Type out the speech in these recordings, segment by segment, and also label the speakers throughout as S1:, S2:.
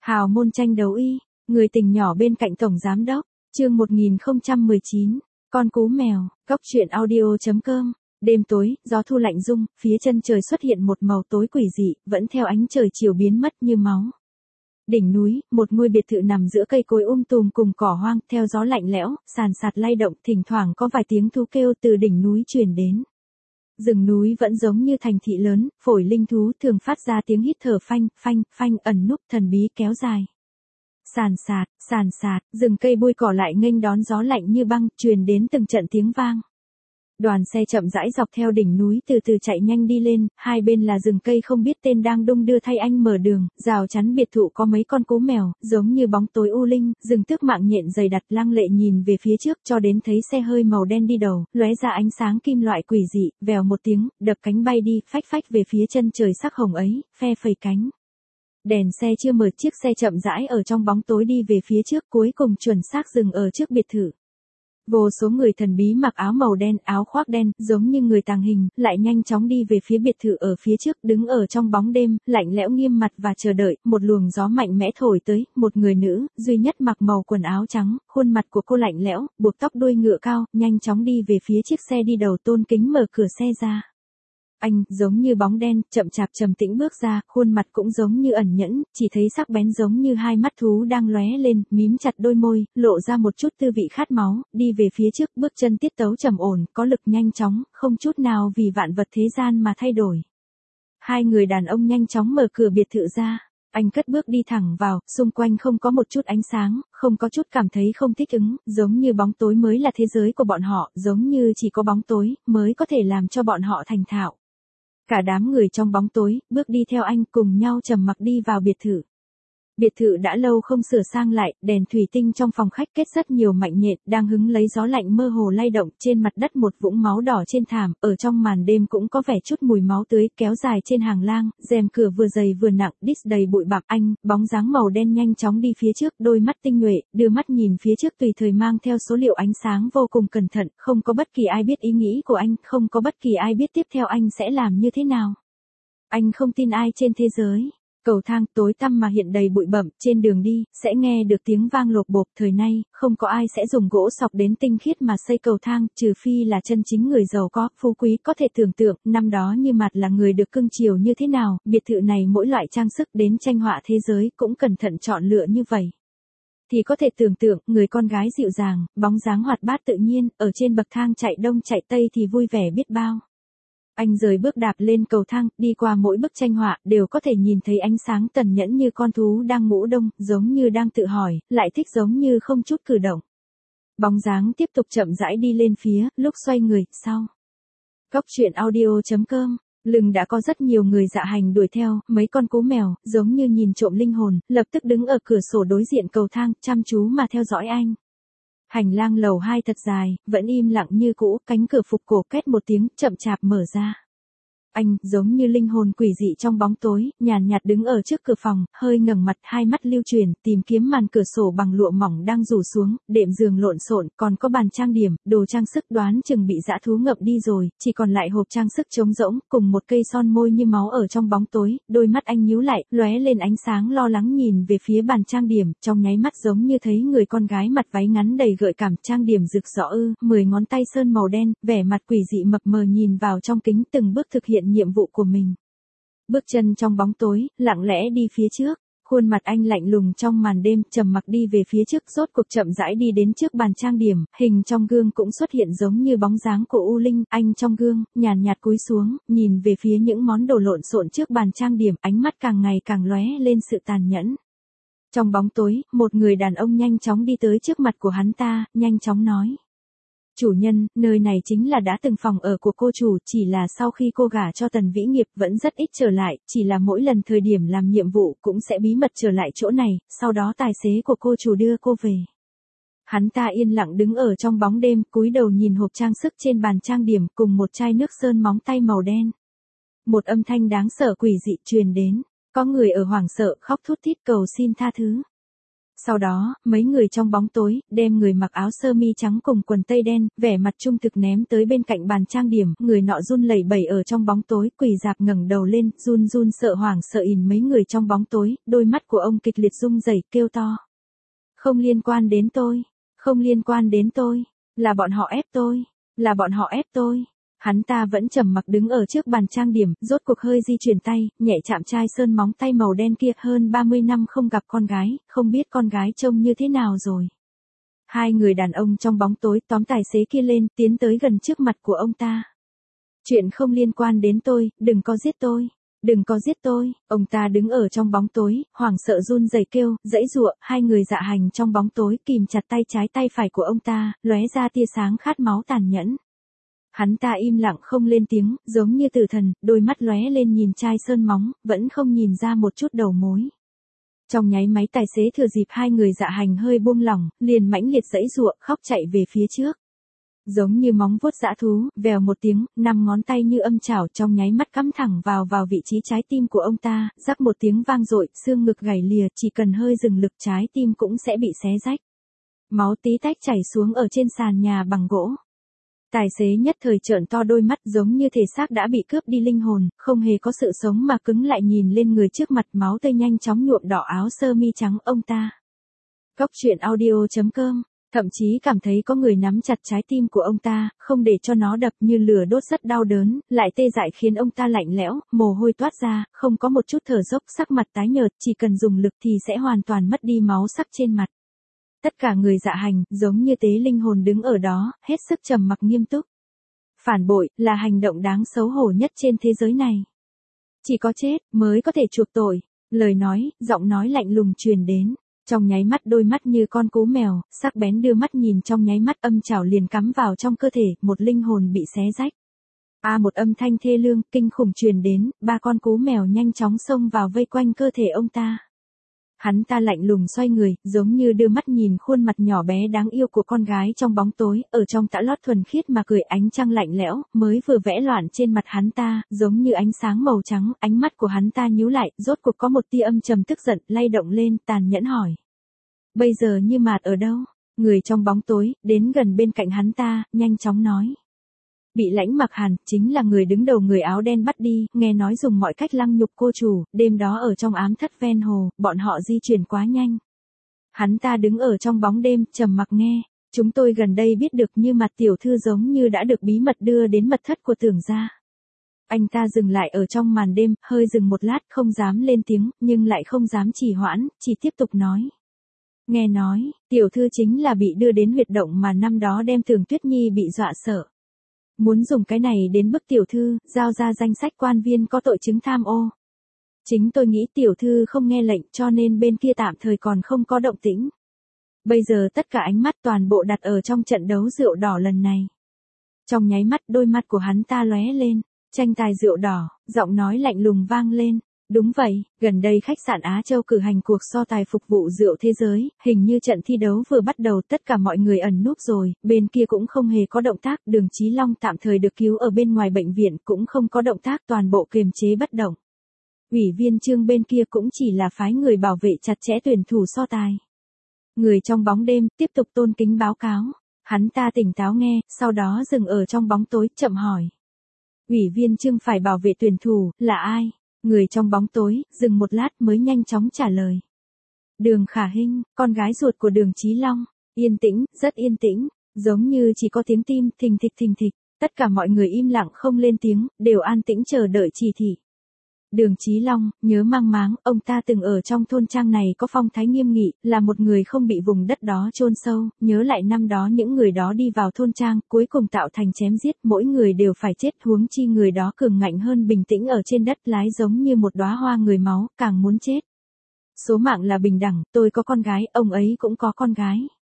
S1: Hào môn tranh đấu y, người tình nhỏ bên cạnh tổng giám đốc, chương 1019, con cú mèo, góc truyện audio.com. Đêm tối, gió thu lạnh rung, phía chân trời xuất hiện một màu tối quỷ dị, vẫn theo ánh trời chiều biến mất như máu. Đỉnh núi, một ngôi biệt thự nằm giữa cây cối tùm cùng cỏ hoang, theo gió lạnh lẽo, sàn sạt lay động, thỉnh thoảng có vài tiếng thú kêu từ đỉnh núi truyền đến. Rừng núi vẫn giống như thành thị lớn, phổi linh thú thường phát ra tiếng hít thở phanh, phanh, phanh ẩn núp thần bí kéo dài. Sàn sạt, rừng cây bụi cỏ lại nghênh đón gió lạnh như băng, truyền đến từng trận tiếng vang. Đoàn xe chậm rãi dọc theo đỉnh núi từ từ chạy nhanh đi lên, hai bên là rừng cây không biết tên đang đung đưa thay anh mở đường, rào chắn biệt thự có mấy con cú mèo, giống như bóng tối u linh, rừng tước mạng nhện dày đặc lăng lệ nhìn về phía trước cho đến thấy xe hơi màu đen đi đầu, lóe ra ánh sáng kim loại quỷ dị, vèo một tiếng, đập cánh bay đi, phách phách về phía chân trời sắc hồng ấy, phe phẩy cánh. Đèn xe chưa mở, chiếc xe chậm rãi ở trong bóng tối đi về phía trước, cuối cùng chuẩn xác dừng ở trước biệt thự. Vô số người thần bí mặc áo màu đen, áo khoác đen, giống như người tàng hình, lại nhanh chóng đi về phía biệt thự ở phía trước, đứng ở trong bóng đêm, lạnh lẽo nghiêm mặt và chờ đợi, một luồng gió mạnh mẽ thổi tới, một người nữ, duy nhất mặc màu quần áo trắng, khuôn mặt của cô lạnh lẽo, buộc tóc đuôi ngựa cao, nhanh chóng đi về phía chiếc xe đi đầu, tôn kính mở cửa xe ra. Anh, giống như bóng đen, chậm chạp trầm tĩnh bước ra, khuôn mặt cũng giống như ẩn nhẫn, chỉ thấy sắc bén giống như hai mắt thú đang lóe lên, mím chặt đôi môi, lộ ra một chút tư vị khát máu, đi về phía trước, bước chân tiết tấu trầm ổn, có lực nhanh chóng, không chút nào vì vạn vật thế gian mà thay đổi. Hai người đàn ông nhanh chóng mở cửa biệt thự ra. Anh cất bước đi thẳng vào, xung quanh không có một chút ánh sáng, không có chút cảm thấy không thích ứng, giống như bóng tối mới là thế giới của bọn họ, giống như chỉ có bóng tối mới có thể làm cho bọn họ thành thạo. Cả đám người trong bóng tối, bước đi theo anh cùng nhau trầm mặc đi vào biệt thự. Biệt thự đã lâu không sửa sang lại, đèn thủy tinh trong phòng khách kết rất nhiều mạnh nhện, đang hứng lấy gió lạnh mơ hồ lay động, trên mặt đất một vũng máu đỏ trên thảm, ở trong màn đêm cũng có vẻ chút mùi máu tươi, kéo dài trên hàng lang, rèm cửa vừa dày vừa nặng, đít đầy bụi bặm. Anh, bóng dáng màu đen nhanh chóng đi phía trước, đôi mắt tinh nhuệ, đưa mắt nhìn phía trước tùy thời mang theo số liệu ánh sáng vô cùng cẩn thận, không có bất kỳ ai biết ý nghĩ của anh, không có bất kỳ ai biết tiếp theo anh sẽ làm như thế nào. Anh không tin ai trên thế giới. Cầu thang tối tăm mà hiện đầy bụi bặm, trên đường đi, sẽ nghe được tiếng vang lộp bộp. Thời nay, không có ai sẽ dùng gỗ sọc đến tinh khiết mà xây cầu thang, trừ phi là chân chính người giàu có, phú quý. Có thể tưởng tượng, năm đó Như Mạt là người được cưng chiều như thế nào, biệt thự này mỗi loại trang sức đến tranh họa thế giới cũng cẩn thận chọn lựa như vậy. Thì có thể tưởng tượng, người con gái dịu dàng, bóng dáng hoạt bát tự nhiên, ở trên bậc thang chạy đông chạy tây thì vui vẻ biết bao. Anh rời bước đạp lên cầu thang, đi qua mỗi bức tranh họa, đều có thể nhìn thấy ánh sáng tần nhẫn như con thú đang ngủ đông, giống như đang tự hỏi, lại thích giống như không chút cử động. Bóng dáng tiếp tục chậm rãi đi lên phía, lúc xoay người, sau. Góc truyện audio.com, lưng đã có rất nhiều người dạ hành đuổi theo, mấy con cú mèo, giống như nhìn trộm linh hồn, lập tức đứng ở cửa sổ đối diện cầu thang, chăm chú mà theo dõi anh. Hành lang lầu 2 thật dài, vẫn im lặng như cũ, cánh cửa phục cổ két một tiếng, chậm chạp mở ra. Anh, giống như linh hồn quỷ dị trong bóng tối, nhàn nhạt đứng ở trước cửa phòng, hơi ngẩng mặt, hai mắt lưu chuyển, tìm kiếm màn cửa sổ bằng lụa mỏng đang rủ xuống, đệm giường lộn xộn, còn có bàn trang điểm, đồ trang sức đoán chừng bị dã thú ngậm đi rồi, chỉ còn lại hộp trang sức trống rỗng, cùng một cây son môi như máu ở trong bóng tối, đôi mắt anh nhíu lại, lóe lên ánh sáng lo lắng nhìn về phía bàn trang điểm, trong nháy mắt giống như thấy người con gái mặc váy ngắn đầy gợi cảm, trang điểm rực rỡ 10 ngón tay sơn màu đen, vẻ mặt quỷ dị mập mờ nhìn vào trong kính, từng bước thực hiện nhiệm vụ của mình. Bước chân trong bóng tối, lặng lẽ đi phía trước, khuôn mặt anh lạnh lùng trong màn đêm, trầm mặc đi về phía trước, rốt cuộc chậm rãi đi đến trước bàn trang điểm, hình trong gương cũng xuất hiện giống như bóng dáng của U Linh, anh trong gương, nhàn nhạt cúi xuống, nhìn về phía những món đồ lộn xộn trước bàn trang điểm, ánh mắt càng ngày càng lóe lên sự tàn nhẫn. Trong bóng tối, một người đàn ông nhanh chóng đi tới trước mặt của hắn ta, nhanh chóng nói. Chủ nhân, nơi này chính là đã từng phòng ở của cô chủ, chỉ là sau khi cô gả cho Tần Vĩ Nghiệp vẫn rất ít trở lại, chỉ là mỗi lần thời điểm làm nhiệm vụ cũng sẽ bí mật trở lại chỗ này, sau đó tài xế của cô chủ đưa cô về. Hắn ta yên lặng đứng ở trong bóng đêm, cúi đầu nhìn hộp trang sức trên bàn trang điểm cùng một chai nước sơn móng tay màu đen. Một âm thanh đáng sợ quỷ dị truyền đến, có người ở hoảng sợ khóc thút thít cầu xin tha thứ. Sau đó, mấy người trong bóng tối, đem người mặc áo sơ mi trắng cùng quần tây đen, vẻ mặt trung thực ném tới bên cạnh bàn trang điểm, người nọ run lẩy bẩy ở trong bóng tối, quỳ dạp ngẩng đầu lên, run run sợ hoảng sợ ìn mấy người trong bóng tối, đôi mắt của ông kịch liệt rung rẩy kêu to. Không liên quan đến tôi, không liên quan đến tôi, là bọn họ ép tôi, là bọn họ ép tôi. Hắn ta vẫn trầm mặc đứng ở trước bàn trang điểm, rốt cuộc hơi di chuyển tay, nhẹ chạm chai sơn móng tay màu đen kia, hơn 30 năm không gặp con gái, không biết con gái trông như thế nào rồi. Hai người đàn ông trong bóng tối tóm tài xế kia lên, tiến tới gần trước mặt của ông ta. Chuyện không liên quan đến tôi, đừng có giết tôi. Đừng có giết tôi, ông ta đứng ở trong bóng tối, hoảng sợ run rẩy kêu, giãy giụa, hai người dạ hành trong bóng tối kìm chặt tay trái tay phải của ông ta, lóe ra tia sáng khát máu tàn nhẫn. Hắn ta im lặng không lên tiếng, giống như tử thần, đôi mắt lóe lên nhìn chai sơn móng, vẫn không nhìn ra một chút đầu mối. Trong nháy máy tài xế thừa dịp hai người dạ hành hơi buông lỏng, liền mãnh liệt giãy giụa, khóc chạy về phía trước. Giống như móng vuốt dã thú, vèo một tiếng, 5 ngón tay như âm chảo trong nháy mắt cắm thẳng vào vị trí trái tim của ông ta, rắc một tiếng vang dội, xương ngực gãy lìa, chỉ cần hơi dừng lực trái tim cũng sẽ bị xé rách. Máu tí tách chảy xuống ở trên sàn nhà bằng gỗ. Tài xế nhất thời trợn to đôi mắt giống như thể xác đã bị cướp đi linh hồn, không hề có sự sống mà cứng lại nhìn lên người trước mặt, máu tươi nhanh chóng nhuộm đỏ áo sơ mi trắng ông ta. Góc truyện audio.com, thậm chí cảm thấy có người nắm chặt trái tim của ông ta, không để cho nó đập như lửa đốt rất đau đớn, lại tê dại khiến ông ta lạnh lẽo, mồ hôi toát ra, không có một chút thở dốc, sắc mặt tái nhợt, chỉ cần dùng lực thì sẽ hoàn toàn mất đi máu sắc trên mặt. Tất cả người dạ hành, giống như tế linh hồn đứng ở đó, hết sức trầm mặc nghiêm túc. Phản bội, là hành động đáng xấu hổ nhất trên thế giới này. Chỉ có chết, mới có thể chuộc tội. Lời nói, giọng nói lạnh lùng truyền đến. Trong nháy mắt đôi mắt như con cú mèo, sắc bén đưa mắt nhìn trong nháy mắt âm chảo liền cắm vào trong cơ thể, một linh hồn bị xé rách. Một âm thanh thê lương, kinh khủng truyền đến, 3 con cú mèo nhanh chóng xông vào vây quanh cơ thể ông ta. Hắn ta lạnh lùng xoay người, giống như đưa mắt nhìn khuôn mặt nhỏ bé đáng yêu của con gái trong bóng tối, ở trong tã lót thuần khiết mà cười, ánh trăng lạnh lẽo, mới vừa vẽ loạn trên mặt hắn ta, giống như ánh sáng màu trắng, ánh mắt của hắn ta nhíu lại, rốt cuộc có một tia âm trầm tức giận, lay động lên, tàn nhẫn hỏi. Bây giờ Như Mạt ở đâu? Người trong bóng tối, đến gần bên cạnh hắn ta, nhanh chóng nói. Bị Lãnh Mặc Hàn, chính là người đứng đầu người áo đen bắt đi, nghe nói dùng mọi cách lăng nhục cô chủ, đêm đó ở trong ám thất ven hồ, bọn họ di chuyển quá nhanh. Hắn ta đứng ở trong bóng đêm, trầm mặc nghe, chúng tôi gần đây biết được Như Mạt tiểu thư giống như đã được bí mật đưa đến mật thất của Tưởng gia. Anh ta dừng lại ở trong màn đêm, hơi dừng một lát, không dám lên tiếng, nhưng lại không dám trì hoãn, chỉ tiếp tục nói. Nghe nói, tiểu thư chính là bị đưa đến huyệt động mà năm đó đem Tưởng Tuyết Nhi bị dọa sợ. Muốn dùng cái này đến bức tiểu thư, giao ra danh sách quan viên có tội chứng tham ô. Chính tôi nghĩ tiểu thư không nghe lệnh cho nên bên kia tạm thời còn không có động tĩnh. Bây giờ tất cả ánh mắt toàn bộ đặt ở trong trận đấu rượu đỏ lần này. Trong nháy mắt đôi mắt của hắn ta lóe lên, tranh tài rượu đỏ, giọng nói lạnh lùng vang lên. Đúng vậy, gần đây khách sạn Á Châu cử hành cuộc so tài phục vụ rượu thế giới, hình như trận thi đấu vừa bắt đầu tất cả mọi người ẩn núp rồi, bên kia cũng không hề có động tác, Đường Chí Long tạm thời được cứu ở bên ngoài bệnh viện cũng không có động tác, toàn bộ kiềm chế bất động. Ủy viên Trương bên kia cũng chỉ là phái người bảo vệ chặt chẽ tuyển thủ so tài. Người trong bóng đêm tiếp tục tôn kính báo cáo, hắn ta tỉnh táo nghe, sau đó dừng ở trong bóng tối, chậm hỏi. Ủy viên Trương phải bảo vệ tuyển thủ, là ai? Người trong bóng tối, dừng một lát mới nhanh chóng trả lời. Đường Khả Hinh, con gái ruột của Đường Chí Long. Yên tĩnh, rất yên tĩnh, giống như chỉ có tiếng tim, thình thịch, tất cả mọi người im lặng không lên tiếng, đều an tĩnh chờ đợi chỉ thị. Đường Chí Long, nhớ mang máng, ông ta từng ở trong thôn trang này có phong thái nghiêm nghị, là một người không bị vùng đất đó chôn sâu, nhớ lại năm đó những người đó đi vào thôn trang, cuối cùng tạo thành chém giết, mỗi người đều phải chết, huống chi người đó cường ngạnh hơn bình tĩnh ở trên đất lái giống như một đóa hoa người máu, càng muốn chết. Số mạng là bình đẳng, tôi có con gái, ông ấy cũng có con gái.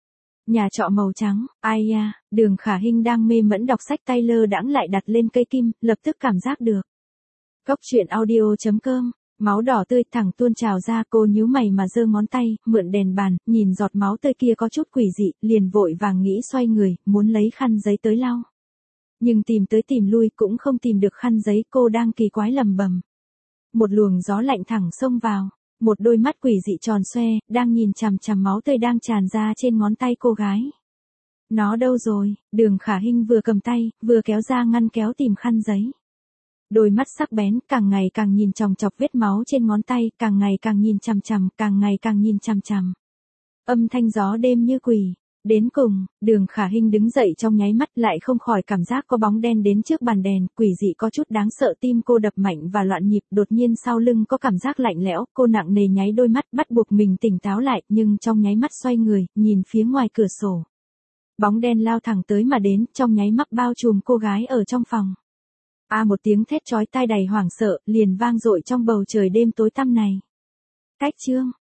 S1: Nhà trọ màu trắng, ai ya, Đường Khả Hinh đang mê mẫn đọc sách tay lơ đãng lại đặt lên cây kim, lập tức cảm giác được. Góc truyện audio.com, máu đỏ tươi thẳng tuôn trào ra, cô nhíu mày mà giơ ngón tay, mượn đèn bàn, nhìn giọt máu tươi kia có chút quỷ dị, liền vội vàng nghĩ xoay người, muốn lấy khăn giấy tới lau. Nhưng tìm tới tìm lui cũng không tìm được khăn giấy, cô đang kỳ quái lầm bầm. Một luồng gió lạnh thẳng xông vào, một đôi mắt quỷ dị tròn xoe, đang nhìn chằm chằm máu tươi đang tràn ra trên ngón tay cô gái. Nó đâu rồi? Đường Khả Hinh vừa cầm tay, vừa kéo ra ngăn kéo tìm khăn giấy. Đôi mắt sắc bén, càng ngày càng nhìn chòng chọc vết máu trên ngón tay, càng ngày càng nhìn chằm chằm, càng ngày càng nhìn chằm chằm. Âm thanh gió đêm như quỷ. Đến cùng, Đường Khả Hinh đứng dậy trong nháy mắt lại không khỏi cảm giác có bóng đen đến trước bàn đèn, quỷ dị có chút đáng sợ, tim cô đập mạnh và loạn nhịp, đột nhiên sau lưng có cảm giác lạnh lẽo, cô nặng nề nháy đôi mắt bắt buộc mình tỉnh táo lại, nhưng trong nháy mắt xoay người, nhìn phía ngoài cửa sổ. Bóng đen lao thẳng tới mà đến, trong nháy mắt bao trùm cô gái ở trong phòng. Một tiếng thét chói tai đầy hoảng sợ, liền vang dội trong bầu trời đêm tối tăm này. Cách chương